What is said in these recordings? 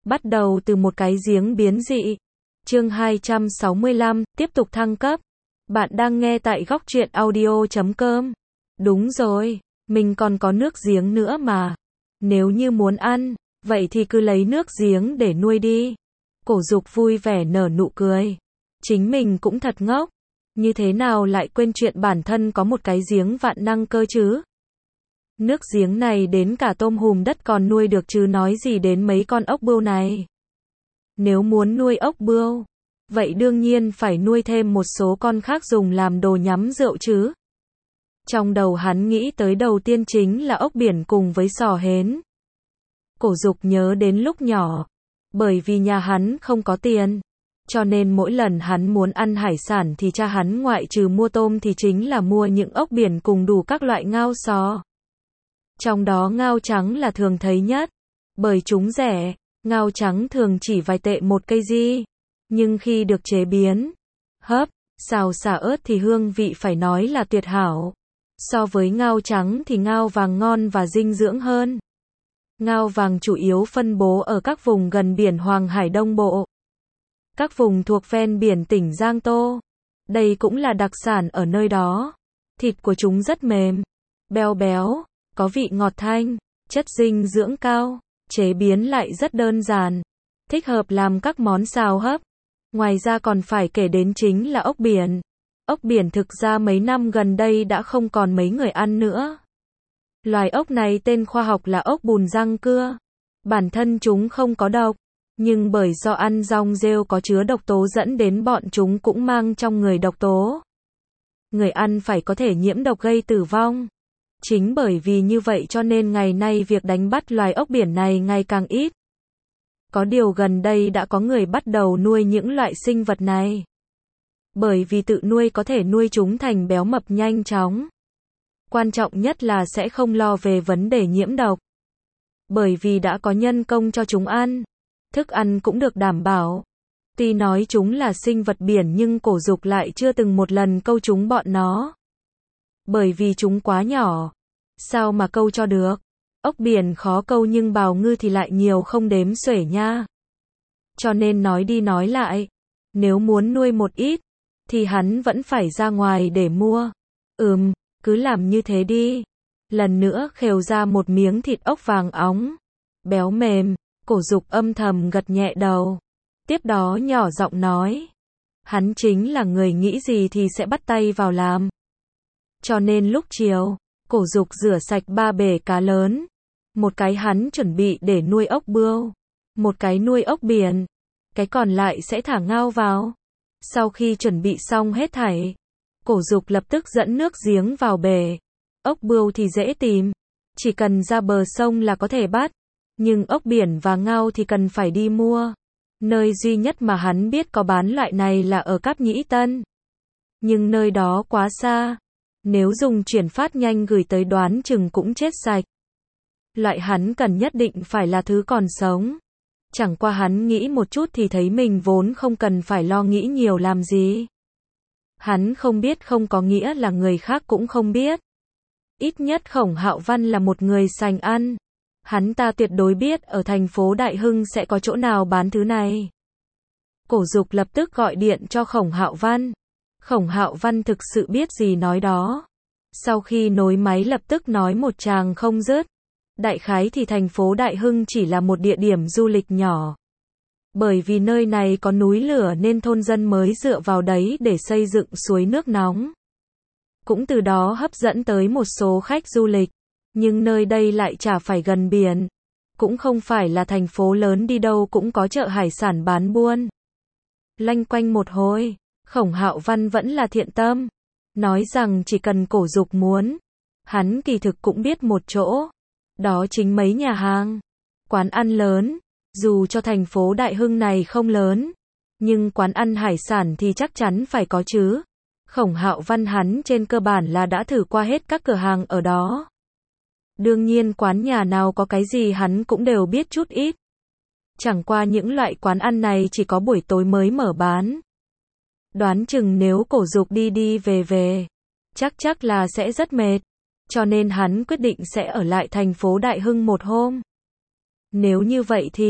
Bắt đầu từ một cái giếng biến dị. Chương 265, tiếp tục thăng cấp. Bạn đang nghe tại góc truyện audio.com. Đúng rồi, mình còn có nước giếng nữa mà. Nếu như muốn ăn, vậy thì cứ lấy nước giếng để nuôi đi. Cổ Dục vui vẻ nở nụ cười. Chính mình cũng thật ngốc. Như thế nào lại quên chuyện bản thân có một cái giếng vạn năng cơ chứ? Nước giếng này đến cả tôm hùm đất còn nuôi được chứ nói gì đến mấy con ốc bươu này. Nếu muốn nuôi ốc bươu, vậy đương nhiên phải nuôi thêm một số con khác dùng làm đồ nhắm rượu chứ. Trong đầu hắn nghĩ tới đầu tiên chính là ốc biển cùng với sò hến. Cổ Dục nhớ đến lúc nhỏ, bởi vì nhà hắn không có tiền, cho nên mỗi lần hắn muốn ăn hải sản thì cha hắn ngoại trừ mua tôm thì chính là mua những ốc biển cùng đủ các loại ngao sò. Trong đó ngao trắng là thường thấy nhất, bởi chúng rẻ, ngao trắng thường chỉ vài tệ một cây di. Nhưng khi được chế biến, hấp, xào xả ớt thì hương vị phải nói là tuyệt hảo. So với ngao trắng thì ngao vàng ngon và dinh dưỡng hơn. Ngao vàng chủ yếu phân bố ở các vùng gần biển Hoàng Hải Đông Bộ. Các vùng thuộc ven biển tỉnh Giang Tô. Đây cũng là đặc sản ở nơi đó. Thịt của chúng rất mềm, béo béo, có vị ngọt thanh, chất dinh dưỡng cao, chế biến lại rất đơn giản, thích hợp làm các món xào hấp. Ngoài ra còn phải kể đến chính là ốc biển. Ốc biển thực ra mấy năm gần đây đã không còn mấy người ăn nữa. Loài ốc này tên khoa học là ốc bùn răng cưa. Bản thân chúng không có độc, nhưng bởi do ăn rong rêu có chứa độc tố dẫn đến bọn chúng cũng mang trong người độc tố. Người ăn phải có thể nhiễm độc gây tử vong. Chính bởi vì như vậy cho nên ngày nay việc đánh bắt loài ốc biển này ngày càng ít. Có điều gần đây đã có người bắt đầu nuôi những loại sinh vật này. Bởi vì tự nuôi có thể nuôi chúng thành béo mập nhanh chóng. Quan trọng nhất là sẽ không lo về vấn đề nhiễm độc. Bởi vì đã có nhân công cho chúng ăn. Thức ăn cũng được đảm bảo. Tuy nói chúng là sinh vật biển nhưng Cổ Dục lại chưa từng một lần câu chúng bọn nó. Bởi vì chúng quá nhỏ. Sao mà câu cho được? Ốc biển khó câu nhưng bào ngư thì lại nhiều không đếm xuể nha. Cho nên nói đi nói lại, nếu muốn nuôi một ít, thì hắn vẫn phải ra ngoài để mua. Cứ làm như thế đi. Lần nữa khều ra một miếng thịt ốc vàng óng, béo mềm. Cổ Dục âm thầm gật nhẹ đầu. Tiếp đó nhỏ giọng nói. Hắn chính là người nghĩ gì thì sẽ bắt tay vào làm. Cho nên lúc chiều, Cổ Dục rửa sạch 3 bể cá lớn. Một cái hắn chuẩn bị để nuôi ốc bươu, một cái nuôi ốc biển, cái còn lại sẽ thả ngao vào. Sau khi chuẩn bị xong hết thảy, Cổ Dục lập tức dẫn nước giếng vào bể. Ốc bươu thì dễ tìm, chỉ cần ra bờ sông là có thể bắt. Nhưng ốc biển và ngao thì cần phải đi mua. Nơi duy nhất mà hắn biết có bán loại này là ở Cáp Nhĩ Tân. Nhưng nơi đó quá xa. Nếu dùng chuyển phát nhanh gửi tới đoán chừng cũng chết sạch. Loại hắn cần nhất định phải là thứ còn sống. Chẳng qua hắn nghĩ một chút thì thấy mình vốn không cần phải lo nghĩ nhiều làm gì. Hắn không biết không có nghĩa là người khác cũng không biết. Ít nhất Khổng Hạo Văn là một người sành ăn. Hắn ta tuyệt đối biết ở thành phố Đại Hưng sẽ có chỗ nào bán thứ này. Cổ Dục lập tức gọi điện cho Khổng Hạo Văn. Khổng Hạo Văn thực sự biết gì nói đó. Sau khi nối máy lập tức nói một tràng không dứt. Đại khái thì thành phố Đại Hưng chỉ là một địa điểm du lịch nhỏ. Bởi vì nơi này có núi lửa nên thôn dân mới dựa vào đấy để xây dựng suối nước nóng. Cũng từ đó hấp dẫn tới một số khách du lịch. Nhưng nơi đây lại chả phải gần biển. Cũng không phải là thành phố lớn đi đâu cũng có chợ hải sản bán buôn. Loanh quanh một hồi, Khổng Hạo Văn vẫn là thiện tâm. Nói rằng chỉ cần Cổ Dục muốn. Hắn kỳ thực cũng biết một chỗ. Đó chính mấy nhà hàng, quán ăn lớn. Dù cho thành phố Đại Hưng này không lớn, nhưng quán ăn hải sản thì chắc chắn phải có chứ. Khổng Hạo Văn hắn trên cơ bản là đã thử qua hết các cửa hàng ở đó. Đương nhiên quán nhà nào có cái gì hắn cũng đều biết chút ít. Chẳng qua những loại quán ăn này chỉ có buổi tối mới mở bán. Đoán chừng nếu Cổ Dục đi đi về về, chắc là sẽ rất mệt. Cho nên hắn quyết định sẽ ở lại thành phố Đại Hưng một hôm. Nếu như vậy thì,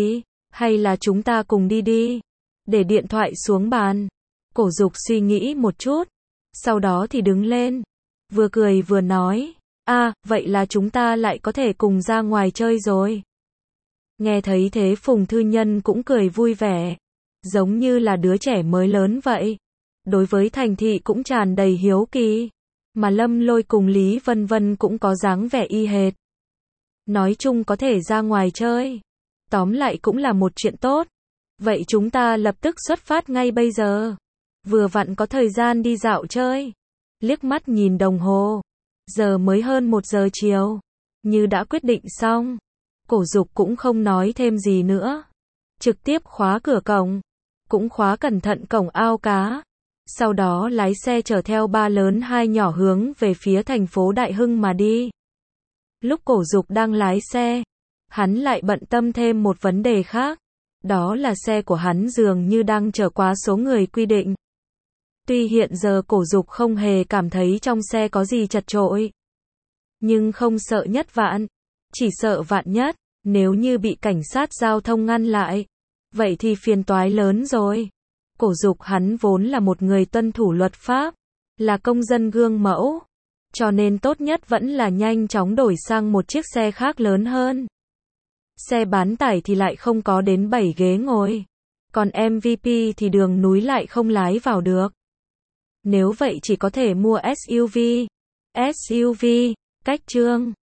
Hay là chúng ta cùng đi đi. Để điện thoại xuống bàn. Cổ Dục suy nghĩ một chút. Sau đó thì đứng lên. Vừa cười vừa nói. Vậy là chúng ta lại có thể cùng ra ngoài chơi rồi. Nghe thấy thế Phùng Thư Nhân cũng cười vui vẻ. Giống như là đứa trẻ mới lớn vậy. Đối với thành thị cũng tràn đầy hiếu kỳ. Mà Lâm Lôi cùng Lý Vân Vân cũng có dáng vẻ y hệt. Nói chung có thể ra ngoài chơi. Tóm lại cũng là một chuyện tốt. Vậy chúng ta lập tức xuất phát ngay bây giờ. Vừa vặn có thời gian đi dạo chơi. Liếc mắt nhìn đồng hồ. Giờ mới hơn 1 giờ chiều. Như đã quyết định xong. Cổ Dục cũng không nói thêm gì nữa. Trực tiếp khóa cửa cổng. Cũng khóa cẩn thận cổng ao cá. Sau đó lái xe chở theo 3 lớn 2 nhỏ hướng về phía thành phố Đại Hưng mà đi. Lúc Cổ Dục đang lái xe, hắn lại bận tâm thêm một vấn đề khác. Đó là xe của hắn dường như đang chở quá số người quy định. Tuy hiện giờ Cổ Dục không hề cảm thấy trong xe có gì chật chội. Nhưng không sợ nhất vạn. Chỉ sợ vạn nhất, nếu như bị cảnh sát giao thông ngăn lại. Vậy thì phiền toái lớn rồi. Cổ Dục hắn vốn là một người tuân thủ luật pháp. Là công dân gương mẫu. Cho nên tốt nhất vẫn là nhanh chóng đổi sang một chiếc xe khác lớn hơn. Xe bán tải thì lại không có đến 7 ghế ngồi. Còn MVP thì đường núi lại không lái vào được. Nếu vậy chỉ có thể mua SUV. SUV, cách Trương